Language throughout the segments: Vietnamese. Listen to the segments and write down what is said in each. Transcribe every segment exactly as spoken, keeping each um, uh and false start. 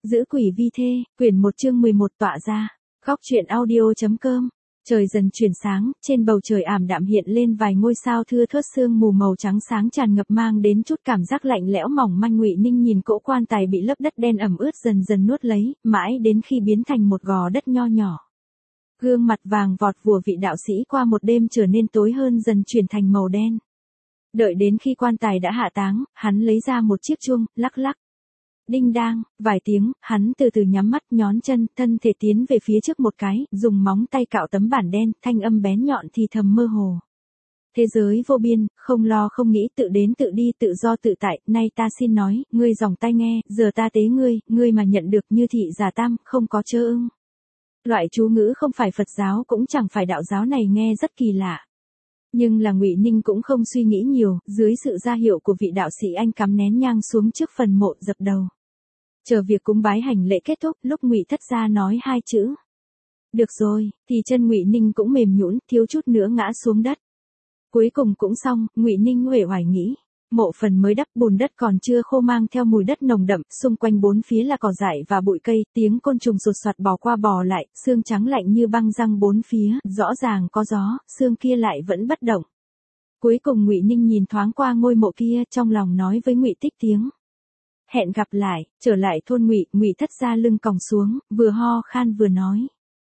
Giữ quỷ vi thê, quyển một chương mười một tọa ra. Góc truyện audio.com. Trời dần chuyển sáng, trên bầu trời ảm đạm hiện lên vài ngôi sao thưa thớt sương mù màu trắng sáng tràn ngập mang đến chút cảm giác lạnh lẽo mỏng manh. Ngụy Ninh nhìn cỗ quan tài bị lớp đất đen ẩm ướt dần dần nuốt lấy, mãi đến khi biến thành một gò đất nho nhỏ. Gương mặt vàng vọt của vị đạo sĩ qua một đêm trở nên tối hơn dần chuyển thành màu đen. Đợi đến khi quan tài đã hạ táng, hắn lấy ra một chiếc chuông, lắc lắc. Đinh đang, vài tiếng, hắn từ từ nhắm mắt nhón chân, thân thể tiến về phía trước một cái, dùng móng tay cạo tấm bản đen, thanh âm bén nhọn thì thầm mơ hồ. Thế giới vô biên, không lo không nghĩ, tự đến tự đi, tự do tự tại, nay ta xin nói, ngươi dòng tai nghe, giờ ta tế ngươi, ngươi mà nhận được như thị giả tam, không có chớ ưng. Loại chú ngữ không phải Phật giáo cũng chẳng phải đạo giáo này nghe rất kỳ lạ. Nhưng là Ngụy Ninh cũng không suy nghĩ nhiều, dưới sự ra hiệu của vị đạo sĩ anh cắm nén nhang xuống trước phần mộ dập đầu. Chờ việc cúng bái hành lễ kết thúc, lúc Ngụy Thất Gia nói hai chữ. Được rồi, thì chân Ngụy Ninh cũng mềm nhũn, thiếu chút nữa ngã xuống đất. Cuối cùng cũng xong, Ngụy Ninh uể oải nghĩ. Mộ phần mới đắp, bùn đất còn chưa khô mang theo mùi đất nồng đậm, xung quanh bốn phía là cỏ dại và bụi cây, tiếng côn trùng sột soạt bò qua bò lại, xương trắng lạnh như băng răng bốn phía, rõ ràng có gió, xương kia lại vẫn bất động. Cuối cùng Ngụy Ninh nhìn thoáng qua ngôi mộ kia, trong lòng nói với Ngụy Tích tiếng. Hẹn gặp lại, trở lại thôn Ngụy, Ngụy Thất Gia lưng còng xuống, vừa ho khan vừa nói.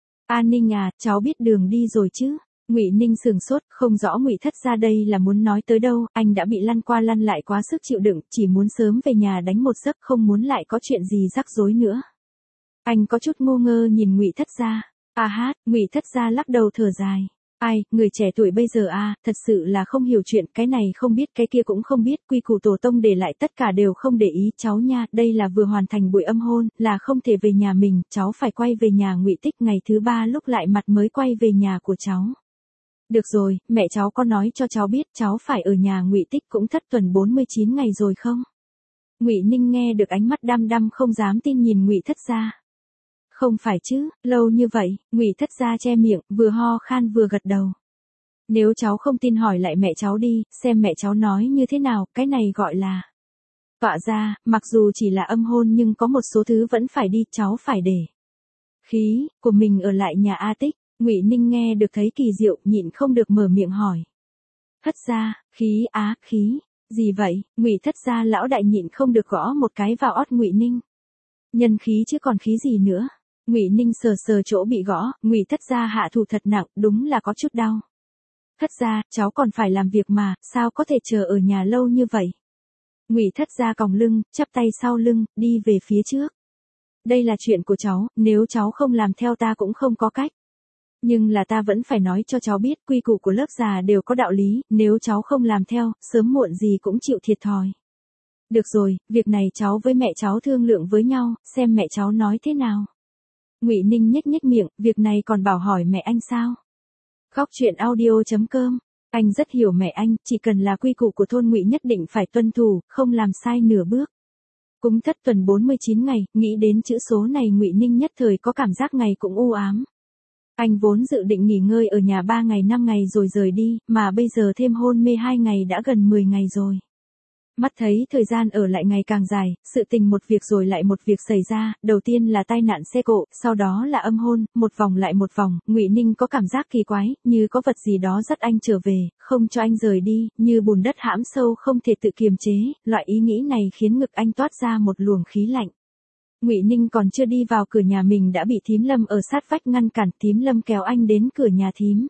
A Ninh à, cháu biết đường đi rồi chứ? Ngụy Ninh sừng sốt, không rõ Ngụy Thất Gia đây là muốn nói tới đâu, anh đã bị lăn qua lăn lại quá sức chịu đựng, chỉ muốn sớm về nhà đánh một giấc, không muốn lại có chuyện gì rắc rối nữa. Anh có chút ngu ngơ nhìn Ngụy Thất Gia. A hát, Ngụy Thất Gia lắc đầu thở dài. Ai, người trẻ tuổi bây giờ a, thật sự là không hiểu chuyện, cái này không biết, cái kia cũng không biết, quy củ tổ tông để lại tất cả đều không để ý, cháu nha, đây là vừa hoàn thành buổi âm hôn, là không thể về nhà mình, cháu phải quay về nhà Ngụy Tích, ngày thứ ba lúc lại mặt mới quay về nhà của cháu. Được rồi, mẹ cháu có nói cho cháu biết, cháu phải ở nhà Ngụy Tích cũng thất tuần bốn mươi chín ngày rồi không? Ngụy Ninh nghe được ánh mắt đăm đăm không dám tin nhìn Ngụy Thất Gia. Không phải chứ, lâu như vậy, Ngụy Thất Gia che miệng, vừa ho khan vừa gật đầu. Nếu cháu không tin hỏi lại mẹ cháu đi, xem mẹ cháu nói như thế nào, cái này gọi là. Tọa ra, mặc dù chỉ là âm hôn nhưng có một số thứ vẫn phải đi, cháu phải để. Khí, của mình ở lại nhà A Tích, Ngụy Ninh nghe được thấy kỳ diệu, nhịn không được mở miệng hỏi. Thất gia, khí á, khí, gì vậy, Ngụy Thất Gia lão đại nhịn không được gõ một cái vào ót Ngụy Ninh. Nhân khí chứ còn khí gì nữa. Ngụy Ninh sờ sờ chỗ bị gõ, Ngụy Thất Gia hạ thủ thật nặng, đúng là có chút đau. Thất gia, cháu còn phải làm việc mà, sao có thể chờ ở nhà lâu như vậy? Ngụy Thất Gia còng lưng, chắp tay sau lưng, đi về phía trước. Đây là chuyện của cháu, nếu cháu không làm theo ta cũng không có cách. Nhưng là ta vẫn phải nói cho cháu biết, quy củ của lớp già đều có đạo lý, nếu cháu không làm theo, sớm muộn gì cũng chịu thiệt thòi. Được rồi, việc này cháu với mẹ cháu thương lượng với nhau, xem mẹ cháu nói thế nào. Ngụy Ninh nhếch nhếch miệng, việc này còn bảo hỏi mẹ anh sao? Góc truyện audio.com. Anh rất hiểu mẹ anh, chỉ cần là quy củ của thôn Ngụy nhất định phải tuân thủ, không làm sai nửa bước. Cúng thất tuần bốn mươi chín ngày, nghĩ đến chữ số này Ngụy Ninh nhất thời có cảm giác ngày cũng u ám. Anh vốn dự định nghỉ ngơi ở nhà ba ngày năm ngày rồi rời đi, mà bây giờ thêm hôn mê hai ngày đã gần mười ngày rồi. Mắt thấy thời gian ở lại ngày càng dài, sự tình một việc rồi lại một việc xảy ra, đầu tiên là tai nạn xe cộ, sau đó là âm hôn, một vòng lại một vòng, Ngụy Ninh có cảm giác kỳ quái, như có vật gì đó dắt anh trở về, không cho anh rời đi, như bùn đất hãm sâu không thể tự kiềm chế, loại ý nghĩ này khiến ngực anh toát ra một luồng khí lạnh. Ngụy Ninh còn chưa đi vào cửa nhà mình đã bị Thím Lâm ở sát vách ngăn cản, Thím Lâm kéo anh đến cửa nhà thím.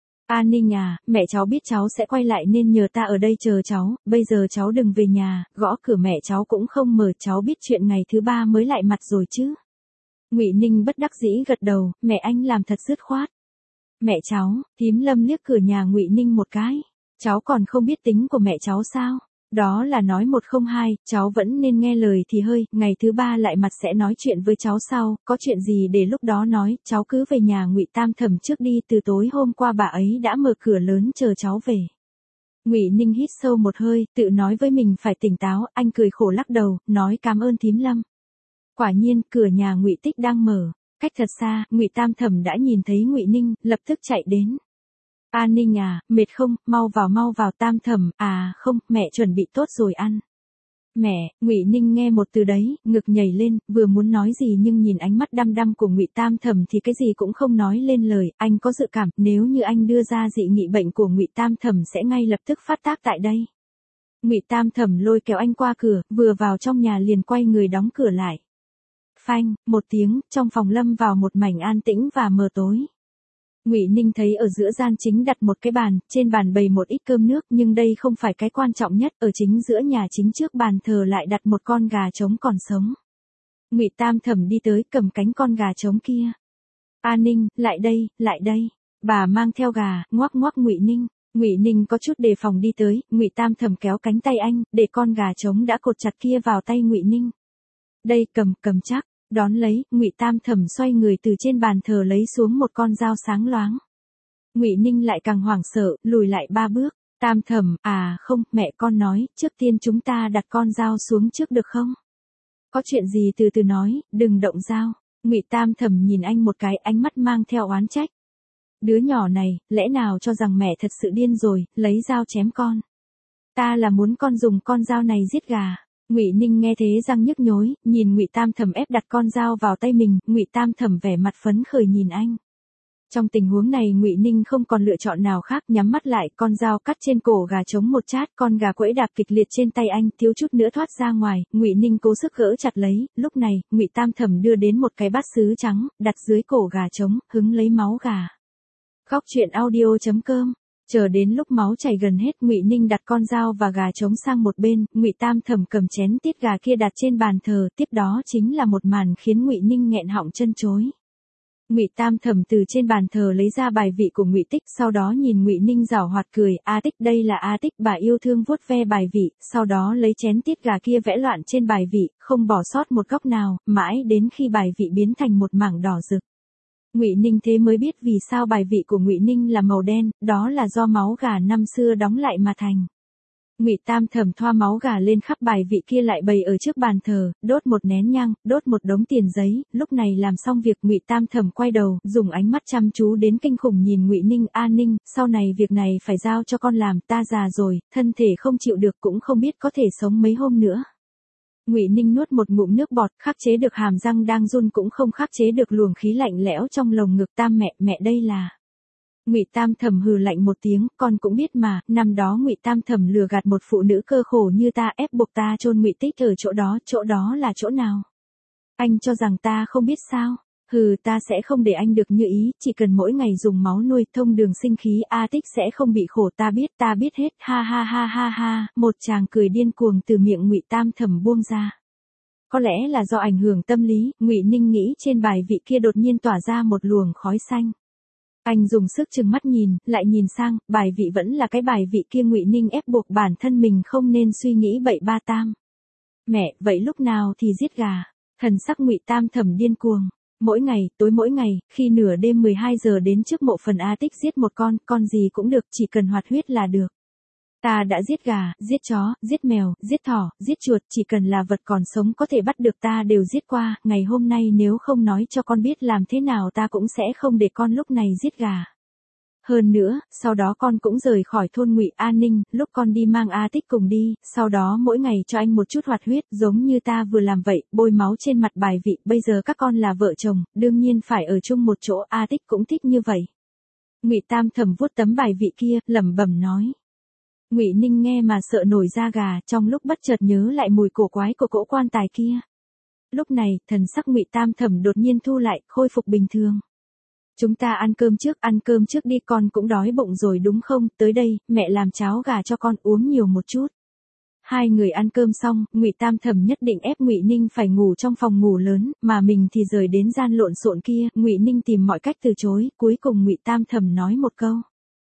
A Ninh à, mẹ cháu biết cháu sẽ quay lại nên nhờ ta ở đây chờ cháu, bây giờ cháu đừng về nhà, gõ cửa mẹ cháu cũng không mở, cháu biết chuyện ngày thứ ba mới lại mặt rồi chứ. Ngụy Ninh bất đắc dĩ gật đầu, mẹ anh làm thật dứt khoát. Mẹ cháu, Thím Lâm liếc cửa nhà Ngụy Ninh một cái, cháu còn không biết tính của mẹ cháu sao? Đó là nói một không hai, cháu vẫn nên nghe lời thì hơi, ngày thứ ba lại mặt sẽ nói chuyện với cháu sau, có chuyện gì để lúc đó nói, cháu cứ về nhà Ngụy Tam Thẩm trước đi, từ tối hôm qua bà ấy đã mở cửa lớn chờ cháu về. Ngụy Ninh hít sâu một hơi, tự nói với mình phải tỉnh táo, anh cười khổ lắc đầu, nói cảm ơn Thím Lâm. Quả nhiên, cửa nhà Ngụy Tích đang mở, cách thật xa, Ngụy Tam Thẩm đã nhìn thấy Ngụy Ninh, lập tức chạy đến. A Ninh à, mệt không, mau vào mau vào Tam Thẩm, à không, mẹ chuẩn bị tốt rồi ăn. Mẹ, Ngụy Ninh nghe một từ đấy, ngực nhảy lên, vừa muốn nói gì nhưng nhìn ánh mắt đăm đăm của Ngụy Tam Thẩm thì cái gì cũng không nói lên lời, anh có dự cảm, nếu như anh đưa ra dị nghị bệnh của Ngụy Tam Thẩm sẽ ngay lập tức phát tác tại đây. Ngụy Tam Thẩm lôi kéo anh qua cửa, vừa vào trong nhà liền quay người đóng cửa lại. Phanh, một tiếng, trong phòng lâm vào một mảnh an tĩnh và mờ tối. Ngụy Ninh thấy ở giữa gian chính đặt một cái bàn, trên bàn bày một ít cơm nước, nhưng đây không phải cái quan trọng nhất, ở chính giữa nhà chính trước bàn thờ lại đặt một con gà trống còn sống. Ngụy Tam Thẩm đi tới, cầm cánh con gà trống kia. "A Ninh, lại đây, lại đây." Bà mang theo gà, ngoắc ngoắc Ngụy Ninh. Ngụy Ninh có chút đề phòng đi tới, Ngụy Tam Thẩm kéo cánh tay anh, để con gà trống đã cột chặt kia vào tay Ngụy Ninh. "Đây, cầm, cầm chắc." Đón lấy, Ngụy Tam Thẩm xoay người từ trên bàn thờ lấy xuống một con dao sáng loáng. Ngụy Ninh lại càng hoảng sợ, lùi lại ba bước. "Tam Thẩm, à không, mẹ con nói, trước tiên chúng ta đặt con dao xuống trước được không? Có chuyện gì từ từ nói, đừng động dao." Ngụy Tam Thẩm nhìn anh một cái, ánh mắt mang theo oán trách. "Đứa nhỏ này, lẽ nào cho rằng mẹ thật sự điên rồi, lấy dao chém con? Ta là muốn con dùng con dao này giết gà." Ngụy Ninh nghe thế răng nhức nhối, nhìn Ngụy Tam Thẩm ép đặt con dao vào tay mình, Ngụy Tam Thẩm vẻ mặt phấn khởi nhìn anh. Trong tình huống này Ngụy Ninh không còn lựa chọn nào khác, nhắm mắt lại, con dao cắt trên cổ gà trống một chát, con gà quẫy đạp kịch liệt trên tay anh, thiếu chút nữa thoát ra ngoài, Ngụy Ninh cố sức gỡ chặt lấy, lúc này, Ngụy Tam Thẩm đưa đến một cái bát sứ trắng, đặt dưới cổ gà trống, hứng lấy máu gà. Góc truyện audio chấm com. Chờ đến lúc máu chảy gần hết, Ngụy Ninh đặt con dao và gà trống sang một bên, Ngụy Tam Thẩm cầm chén tiết gà kia đặt trên bàn thờ, tiếp đó chính là một màn khiến Ngụy Ninh nghẹn họng chân chối. Ngụy Tam Thẩm từ trên bàn thờ lấy ra bài vị của Ngụy Tích, sau đó nhìn Ngụy Ninh giảo hoạt cười, "A Tích, đây là A Tích." Bà yêu thương vuốt ve bài vị, sau đó lấy chén tiết gà kia vẽ loạn trên bài vị, không bỏ sót một góc nào, mãi đến khi bài vị biến thành một mảng đỏ rực. Ngụy Ninh thế mới biết vì sao bài vị của Ngụy Ninh là màu đen, đó là do máu gà năm xưa đóng lại mà thành. Ngụy Tam Thẩm thoa máu gà lên khắp bài vị kia lại bày ở trước bàn thờ, đốt một nén nhang, đốt một đống tiền giấy, lúc này làm xong việc Ngụy Tam Thẩm quay đầu, dùng ánh mắt chăm chú đến kinh khủng nhìn Ngụy Ninh, "A Ninh, sau này việc này phải giao cho con làm, ta già rồi, thân thể không chịu được cũng không biết có thể sống mấy hôm nữa." Ngụy Ninh nuốt một ngụm nước bọt, khắc chế được hàm răng đang run cũng không khắc chế được luồng khí lạnh lẽo trong lồng ngực. "Tam mẹ, mẹ đây là..." Ngụy Tam Thẩm hừ lạnh một tiếng, "Con cũng biết mà, năm đó Ngụy Tam Thẩm lừa gạt một phụ nữ cơ khổ như ta, ép buộc ta chôn Ngụy Tích ở chỗ đó, chỗ đó là chỗ nào? Anh cho rằng ta không biết sao? Hừ, ta sẽ không để anh được như ý, chỉ cần mỗi ngày dùng máu nuôi, thông đường sinh khí, A Tích sẽ không bị khổ, ta biết, ta biết hết." Ha ha ha ha ha, một tràng cười điên cuồng từ miệng Ngụy Tam Thẩm buông ra. Có lẽ là do ảnh hưởng tâm lý, Ngụy Ninh nghĩ trên bài vị kia đột nhiên tỏa ra một luồng khói xanh. Anh dùng sức trừng mắt nhìn, lại nhìn sang, bài vị vẫn là cái bài vị kia. Ngụy Ninh ép buộc bản thân mình không nên suy nghĩ bậy ba tam. "Mẹ, vậy lúc nào thì giết gà?" Thần sắc Ngụy Tam Thẩm điên cuồng. "Mỗi ngày, tối mỗi ngày, khi nửa đêm mười hai giờ đến trước mộ phần A Tích giết một con, con gì cũng được, chỉ cần hoạt huyết là được. Ta đã giết gà, giết chó, giết mèo, giết thỏ, giết chuột, chỉ cần là vật còn sống có thể bắt được ta đều giết qua, ngày hôm nay nếu không nói cho con biết làm thế nào ta cũng sẽ không để con lúc này giết gà. Hơn nữa, sau đó con cũng rời khỏi thôn Ngụy An Ninh, lúc con đi mang A Tích cùng đi, sau đó mỗi ngày cho anh một chút hoạt huyết, giống như ta vừa làm vậy, bôi máu trên mặt bài vị, bây giờ các con là vợ chồng, đương nhiên phải ở chung một chỗ, A Tích cũng thích như vậy." Ngụy Tam Thẩm vuốt tấm bài vị kia, lẩm bẩm nói. Ngụy Ninh nghe mà sợ nổi da gà, trong lúc bất chợt nhớ lại mùi cổ quái của cỗ quan tài kia. Lúc này, thần sắc Ngụy Tam Thẩm đột nhiên thu lại, khôi phục bình thường. "Chúng ta ăn cơm trước, ăn cơm trước đi, con cũng đói bụng rồi đúng không? Tới đây, mẹ làm cháo gà cho con, uống nhiều một chút." Hai người ăn cơm xong, Ngụy Tam Thẩm nhất định ép Ngụy Ninh phải ngủ trong phòng ngủ lớn, mà mình thì rời đến gian lộn xộn kia. Ngụy Ninh tìm mọi cách từ chối, cuối cùng Ngụy Tam Thẩm nói một câu.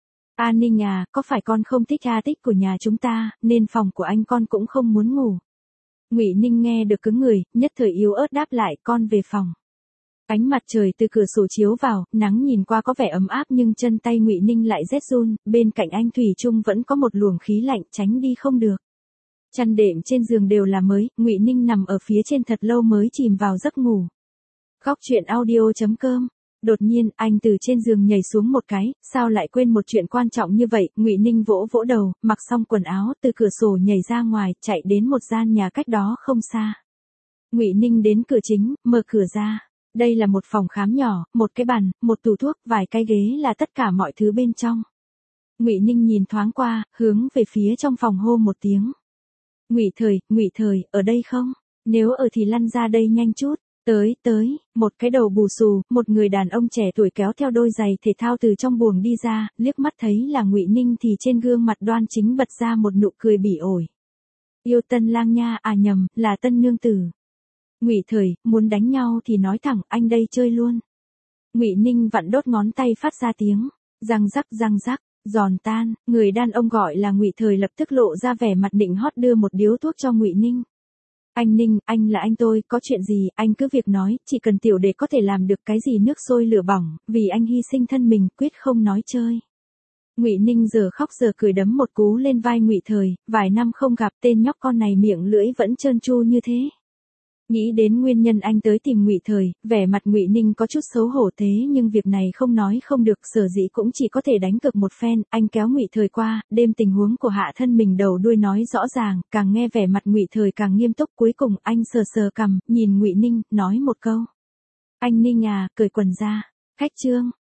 "A Ninh à, có phải con không thích A Tích của nhà chúng ta, nên phòng của anh con cũng không muốn ngủ?" Ngụy Ninh nghe được cứng người, nhất thời yếu ớt đáp lại, "Con về phòng." Ánh mặt trời từ cửa sổ chiếu vào, nắng nhìn qua có vẻ ấm áp nhưng chân tay Ngụy Ninh lại rét run, bên cạnh anh thủy chung vẫn có một luồng khí lạnh, tránh đi không được. Chăn đệm trên giường đều là mới, Ngụy Ninh nằm ở phía trên thật lâu mới chìm vào giấc ngủ. Góc truyện audio chấm com Đột nhiên, anh từ trên giường nhảy xuống một cái, sao lại quên một chuyện quan trọng như vậy, Ngụy Ninh vỗ vỗ đầu, mặc xong quần áo, từ cửa sổ nhảy ra ngoài, chạy đến một gian nhà cách đó không xa. Ngụy Ninh đến cửa chính, mở cửa ra. Đây là một phòng khám nhỏ, một cái bàn, một tủ thuốc, vài cái ghế là tất cả mọi thứ bên trong. Ngụy Ninh nhìn thoáng qua, hướng về phía trong phòng hô một tiếng. Ngụy Thời, Ngụy Thời, ở đây không? Nếu ở thì lăn ra đây nhanh chút. Tới, tới, một cái đầu bù xù, một người đàn ông trẻ tuổi kéo theo đôi giày thể thao từ trong buồng đi ra, liếc mắt thấy là Ngụy Ninh thì trên gương mặt đoan chính bật ra một nụ cười bỉ ổi. Yêu Tân lang nha, à nhầm, là Tân nương tử. Ngụy Thời, muốn đánh nhau thì nói thẳng, anh đây chơi luôn. Ngụy Ninh vặn đốt ngón tay phát ra tiếng, răng rắc răng rắc, giòn tan, người đàn ông gọi là Ngụy Thời lập tức lộ ra vẻ mặt nịnh hót đưa một điếu thuốc cho Ngụy Ninh. Anh Ninh, anh là anh tôi, có chuyện gì, anh cứ việc nói, chỉ cần tiểu đệ có thể làm được cái gì nước sôi lửa bỏng, vì anh hy sinh thân mình, quyết không nói chơi. Ngụy Ninh giờ khóc giờ cười đấm một cú lên vai Ngụy Thời, vài năm không gặp tên nhóc con này miệng lưỡi vẫn trơn tru như thế. Nghĩ đến nguyên nhân anh tới tìm Ngụy Thời, vẻ mặt Ngụy Ninh có chút xấu hổ thế nhưng việc này không nói không được, sở dĩ cũng chỉ có thể đánh cược một phen, anh kéo Ngụy Thời qua, đem tình huống của hạ thân mình đầu đuôi nói rõ ràng, càng nghe vẻ mặt Ngụy Thời càng nghiêm túc, cuối cùng anh sờ sờ cằm, nhìn Ngụy Ninh, nói một câu. Anh Ninh à, cởi quần ra. Khách trương,